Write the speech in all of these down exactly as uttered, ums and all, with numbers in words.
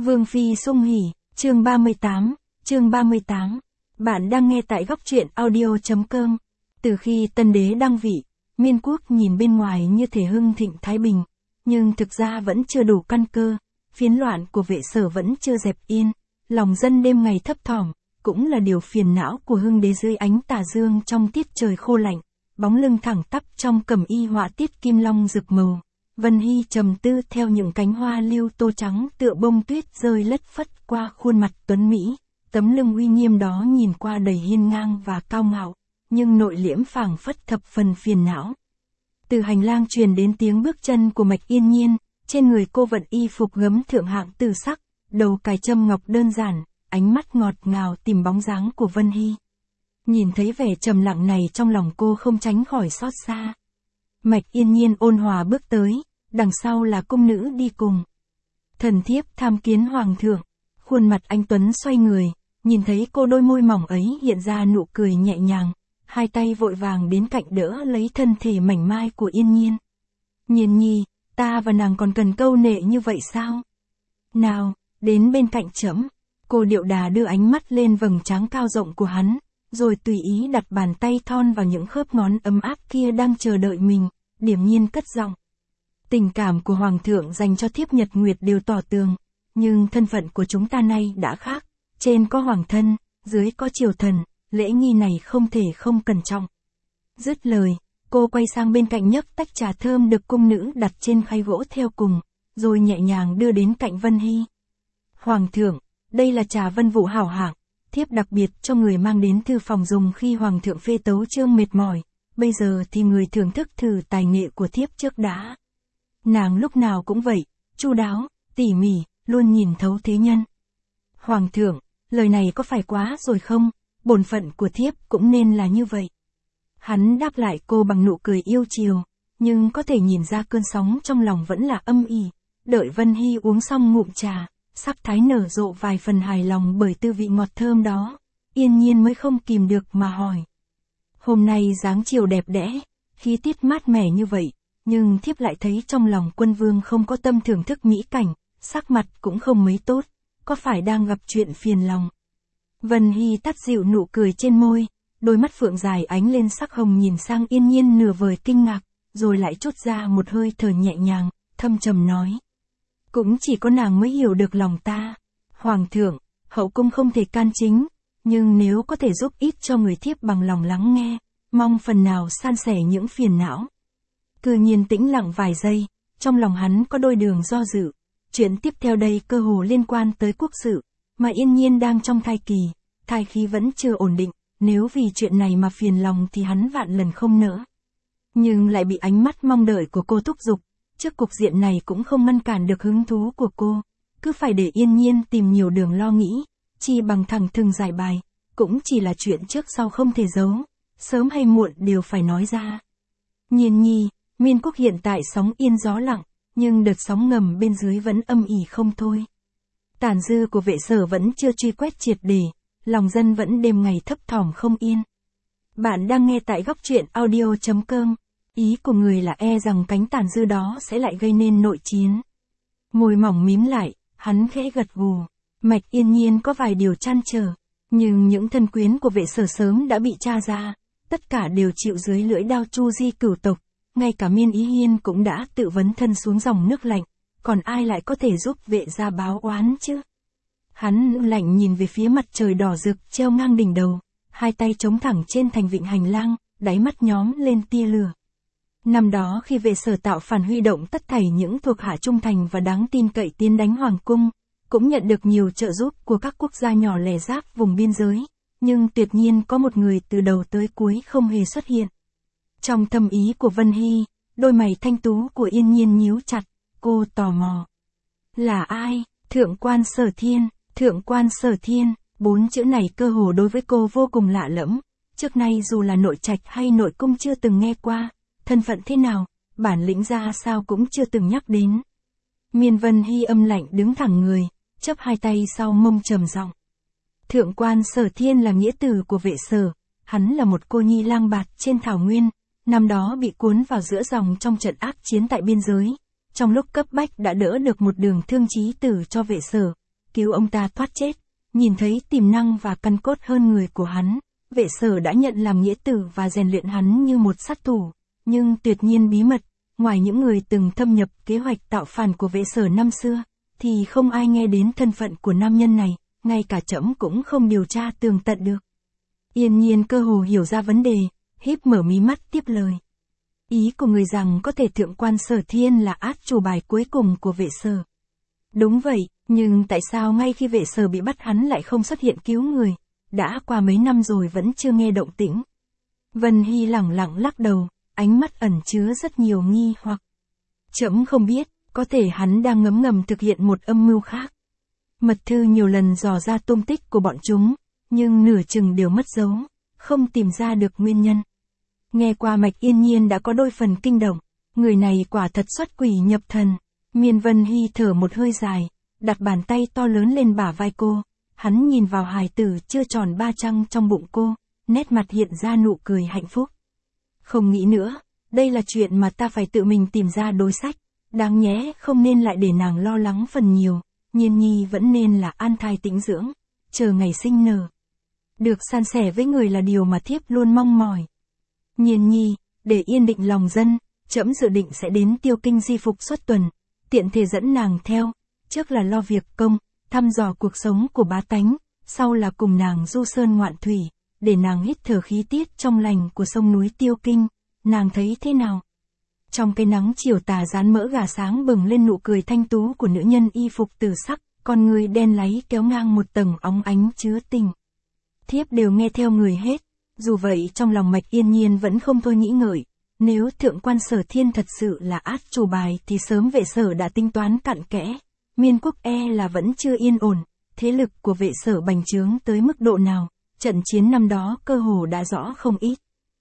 Vương phi sung hỉ, chương ba mươi tám, chương ba mươi tám. Bạn đang nghe tại góc truyện audio chấm com. Từ khi tân đế đăng vị, Miên quốc nhìn bên ngoài như thể hưng thịnh thái bình, nhưng thực ra vẫn chưa đủ căn cơ, phiến loạn của Vệ Sở vẫn chưa dẹp yên, lòng dân đêm ngày thấp thỏm, cũng là điều phiền não của hưng đế dưới ánh tà dương trong tiết trời khô lạnh, bóng lưng thẳng tắp trong cẩm y họa tiết kim long rực màu. Vân Hy trầm tư theo những cánh hoa lưu tô trắng tựa bông tuyết rơi lất phất qua khuôn mặt tuấn Mỹ, tấm lưng uy nghiêm đó nhìn qua đầy hiên ngang và cao ngạo, nhưng nội liễm phảng phất thập phần phiền não. Từ hành lang truyền đến tiếng bước chân của Mạch Yên Nhiên, trên người cô vận y phục gấm thượng hạng từ sắc, đầu cài châm ngọc đơn giản, ánh mắt ngọt ngào tìm bóng dáng của Vân Hy. Nhìn thấy vẻ trầm lặng này trong lòng cô không tránh khỏi xót xa. Mạch Yên Nhiên ôn hòa bước tới, đằng sau là cung nữ đi cùng. Thần thiếp tham kiến hoàng thượng. Khuôn mặt anh tuấn xoay người, nhìn thấy cô đôi môi mỏng ấy hiện ra nụ cười nhẹ nhàng, hai tay vội vàng đến cạnh đỡ lấy thân thể mảnh mai của Yên Nhiên. Nhiên nhi, ta và nàng còn cần câu nệ như vậy sao? Nào, đến bên cạnh trẫm. Cô điệu đà đưa ánh mắt lên vầng trán cao rộng của hắn, rồi tùy ý đặt bàn tay thon vào những khớp ngón ấm áp kia đang chờ đợi mình, điềm nhiên cất giọng. Tình cảm của hoàng thượng dành cho thiếp Nhật Nguyệt đều tỏ tường, nhưng thân phận của chúng ta nay đã khác, trên có hoàng thân, dưới có triều thần, lễ nghi này không thể không cẩn trọng. Dứt lời, cô quay sang bên cạnh nhấc tách trà thơm được cung nữ đặt trên khay gỗ theo cùng, rồi nhẹ nhàng đưa đến cạnh Vân Hy. Hoàng thượng, đây là trà Vân Vũ hảo hạng, thiếp đặc biệt cho người mang đến thư phòng dùng khi hoàng thượng phê tấu chương mệt mỏi, bây giờ thì người thưởng thức thử tài nghệ của thiếp trước đã. Nàng lúc nào cũng vậy, chu đáo, tỉ mỉ, luôn nhìn thấu thế nhân. Hoàng thượng, lời này có phải quá rồi không? Bổn phận của thiếp cũng nên là như vậy. Hắn đáp lại cô bằng nụ cười yêu chiều, nhưng có thể nhìn ra cơn sóng trong lòng vẫn là âm ỉ. Đợi Vân Hy uống xong ngụm trà, sắc thái nở rộ vài phần hài lòng bởi tư vị ngọt thơm đó, Yên Nhiên mới không kìm được mà hỏi. Hôm nay dáng chiều đẹp đẽ, khí tiết mát mẻ như vậy, nhưng thiếp lại thấy trong lòng quân vương không có tâm thưởng thức mỹ cảnh, sắc mặt cũng không mấy tốt, có phải đang gặp chuyện phiền lòng? Vân Hy tắt dịu nụ cười trên môi, đôi mắt phượng dài ánh lên sắc hồng nhìn sang Yên Nhiên nửa vời kinh ngạc, rồi lại trút ra một hơi thở nhẹ nhàng, thâm trầm nói. Cũng chỉ có nàng mới hiểu được lòng ta. Hoàng thượng, hậu cung không thể can chính, nhưng nếu có thể giúp ít cho người thiếp bằng lòng lắng nghe, mong phần nào san sẻ những phiền não. Cư Nhiên tĩnh lặng vài giây, trong lòng hắn có đôi đường do dự. Chuyện tiếp theo đây cơ hồ liên quan tới quốc sự, mà Yên Nhiên đang trong thai kỳ, thai khí vẫn chưa ổn định, nếu vì chuyện này mà phiền lòng thì hắn vạn lần không nỡ. Nhưng lại bị ánh mắt mong đợi của cô thúc giục, trước cục diện này cũng không ngăn cản được hứng thú của cô, cứ phải để Yên Nhiên tìm nhiều đường lo nghĩ, chi bằng thẳng thừng giải bài, cũng chỉ là chuyện trước sau không thể giấu, sớm hay muộn đều phải nói ra. Nhiên nhi, Miên quốc hiện tại sóng yên gió lặng, nhưng đợt sóng ngầm bên dưới vẫn âm ỉ không thôi. Tàn dư của Vệ Sở vẫn chưa truy quét triệt để, lòng dân vẫn đêm ngày thấp thỏm không yên. Bạn đang nghe tại góc truyện audio chấm com. Ý của người là e rằng cánh tàn dư đó sẽ lại gây nên nội chiến. Môi mỏng mím lại, hắn khẽ gật gù. Mạch Yên Nhiên có vài điều trăn trở, nhưng những thân quyến của Vệ Sở sớm đã bị tra ra, tất cả đều chịu dưới lưỡi đao Chu Di cửu tộc, ngay cả Miên Ý Hiên cũng đã tự vấn thân xuống dòng nước lạnh, còn ai lại có thể giúp Vệ gia báo oán chứ? Hắn lạnh nhìn về phía mặt trời đỏ rực treo ngang đỉnh đầu, hai tay chống thẳng trên thành vịnh hành lang, đáy mắt nhóm lên tia lửa. Năm đó khi Vệ Sở tạo phản huy động tất thảy những thuộc hạ trung thành và đáng tin cậy tiến đánh hoàng cung, cũng nhận được nhiều trợ giúp của các quốc gia nhỏ lẻ giáp vùng biên giới, nhưng tuyệt nhiên có một người từ đầu tới cuối không hề xuất hiện. Trong thâm ý của Vân Hy, đôi mày thanh tú của Yên Nhiên nhíu chặt, cô tò mò. Là ai? Thượng quan Sở Thiên, Thượng quan Sở Thiên, bốn chữ này cơ hồ đối với cô vô cùng lạ lẫm, trước nay dù là nội trạch hay nội cung chưa từng nghe qua, thân phận thế nào, bản lĩnh ra sao cũng chưa từng nhắc đến. Miên Vân Hy âm lạnh đứng thẳng người, chấp hai tay sau mông trầm giọng. Thượng quan Sở Thiên là nghĩa tử của Vệ Sở, hắn là một cô nhi lang bạt trên thảo nguyên, năm đó bị cuốn vào giữa dòng trong trận ác chiến tại biên giới, trong lúc cấp bách đã đỡ được một đường thương chí tử cho Vệ Sở, cứu ông ta thoát chết. Nhìn thấy tiềm năng và căn cốt hơn người của hắn, Vệ Sở đã nhận làm nghĩa tử và rèn luyện hắn như một sát thủ. Nhưng tuyệt nhiên bí mật, ngoài những người từng thâm nhập kế hoạch tạo phản của Vệ Sở năm xưa, thì không ai nghe đến thân phận của nam nhân này, ngay cả trẫm cũng không điều tra tường tận được. Yên Nhiên cơ hồ hiểu ra vấn đề, híp mở mí mắt tiếp lời. Ý của người rằng có thể thượng quan Sở Thiên là át chủ bài cuối cùng của Vệ Sở. Đúng vậy, nhưng tại sao ngay khi Vệ Sở bị bắt hắn lại không xuất hiện cứu người? Đã qua mấy năm rồi vẫn chưa nghe động tĩnh. Vân Hy lẳng lặng lắc đầu, ánh mắt ẩn chứa rất nhiều nghi hoặc. Trẫm không biết, có thể hắn đang ngấm ngầm thực hiện một âm mưu khác. Mật thư nhiều lần dò ra tung tích của bọn chúng, nhưng nửa chừng đều mất dấu, không tìm ra được nguyên nhân. Nghe qua mạch Yên Nhiên đã có đôi phần kinh động, người này quả thật xuất quỷ nhập thần. Miên Vân Hy thở một hơi dài, đặt bàn tay to lớn lên bả vai cô, hắn nhìn vào hài tử chưa tròn ba trăng trong bụng cô, nét mặt hiện ra nụ cười hạnh phúc. Không nghĩ nữa, đây là chuyện mà ta phải tự mình tìm ra đối sách, đáng nhẽ không nên lại để nàng lo lắng phần nhiều, Nhiên Nhi vẫn nên là an thai tĩnh dưỡng, chờ ngày sinh nở. Được san sẻ với người là điều mà thiếp luôn mong mỏi. Nhiên Nhi, để yên định lòng dân, trẫm dự định sẽ đến Tiêu Kinh di phục suốt tuần, tiện thể dẫn nàng theo, trước là lo việc công, thăm dò cuộc sống của bá tánh, sau là cùng nàng du sơn ngoạn thủy, để nàng hít thở khí tiết trong lành của sông núi Tiêu Kinh, nàng thấy thế nào? Trong cái nắng chiều tà rán mỡ gà sáng bừng lên nụ cười thanh tú của nữ nhân y phục tử sắc, con người đen láy kéo ngang một tầng óng ánh chứa tình. Thiếp đều nghe theo người hết, dù vậy trong lòng mạch Yên Nhiên vẫn không thôi nghĩ ngợi, nếu thượng quan Sở Thiên thật sự là át chủ bài thì sớm Vệ Sở đã tính toán cặn kẽ, Miên Quốc e là vẫn chưa yên ổn, thế lực của Vệ Sở bành trướng tới mức độ nào, trận chiến năm đó cơ hồ đã rõ không ít.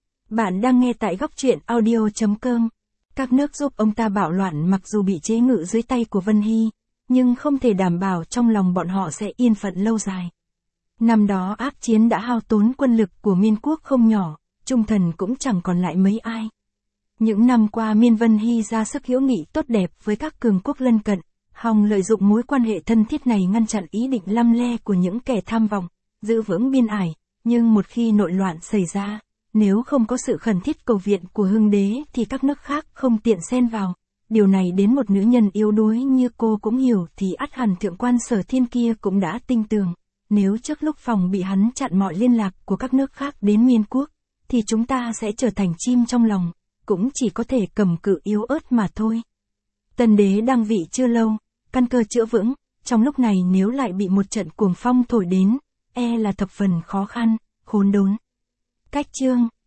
Bạn đang nghe tại góc truyện audio chấm com. Các nước giúp ông ta bạo loạn mặc dù bị chế ngự dưới tay của Vân Hy, nhưng không thể đảm bảo trong lòng bọn họ sẽ yên phận lâu dài. Năm đó ác chiến đã hao tốn quân lực của Miên Quốc không nhỏ, trung thần cũng chẳng còn lại mấy ai. Những năm qua Miên Vân Hy ra sức hữu nghị tốt đẹp với các cường quốc lân cận, hòng lợi dụng mối quan hệ thân thiết này ngăn chặn ý định lăm le của những kẻ tham vọng, giữ vững biên ải, nhưng một khi nội loạn xảy ra, nếu không có sự khẩn thiết cầu viện của Hưng Đế thì các nước khác không tiện xen vào. Điều này đến một nữ nhân yếu đuối như cô cũng hiểu thì ắt hẳn thượng quan Sở Thiên kia cũng đã tinh tường. Nếu trước lúc phòng bị hắn chặn mọi liên lạc của các nước khác đến Miên Quốc, thì chúng ta sẽ trở thành chim trong lòng, cũng chỉ có thể cầm cự yếu ớt mà thôi. Tân đế đăng vị chưa lâu, căn cơ chữa vững, trong lúc này nếu lại bị một trận cuồng phong thổi đến, e là thập phần khó khăn, khốn đốn. Cách chương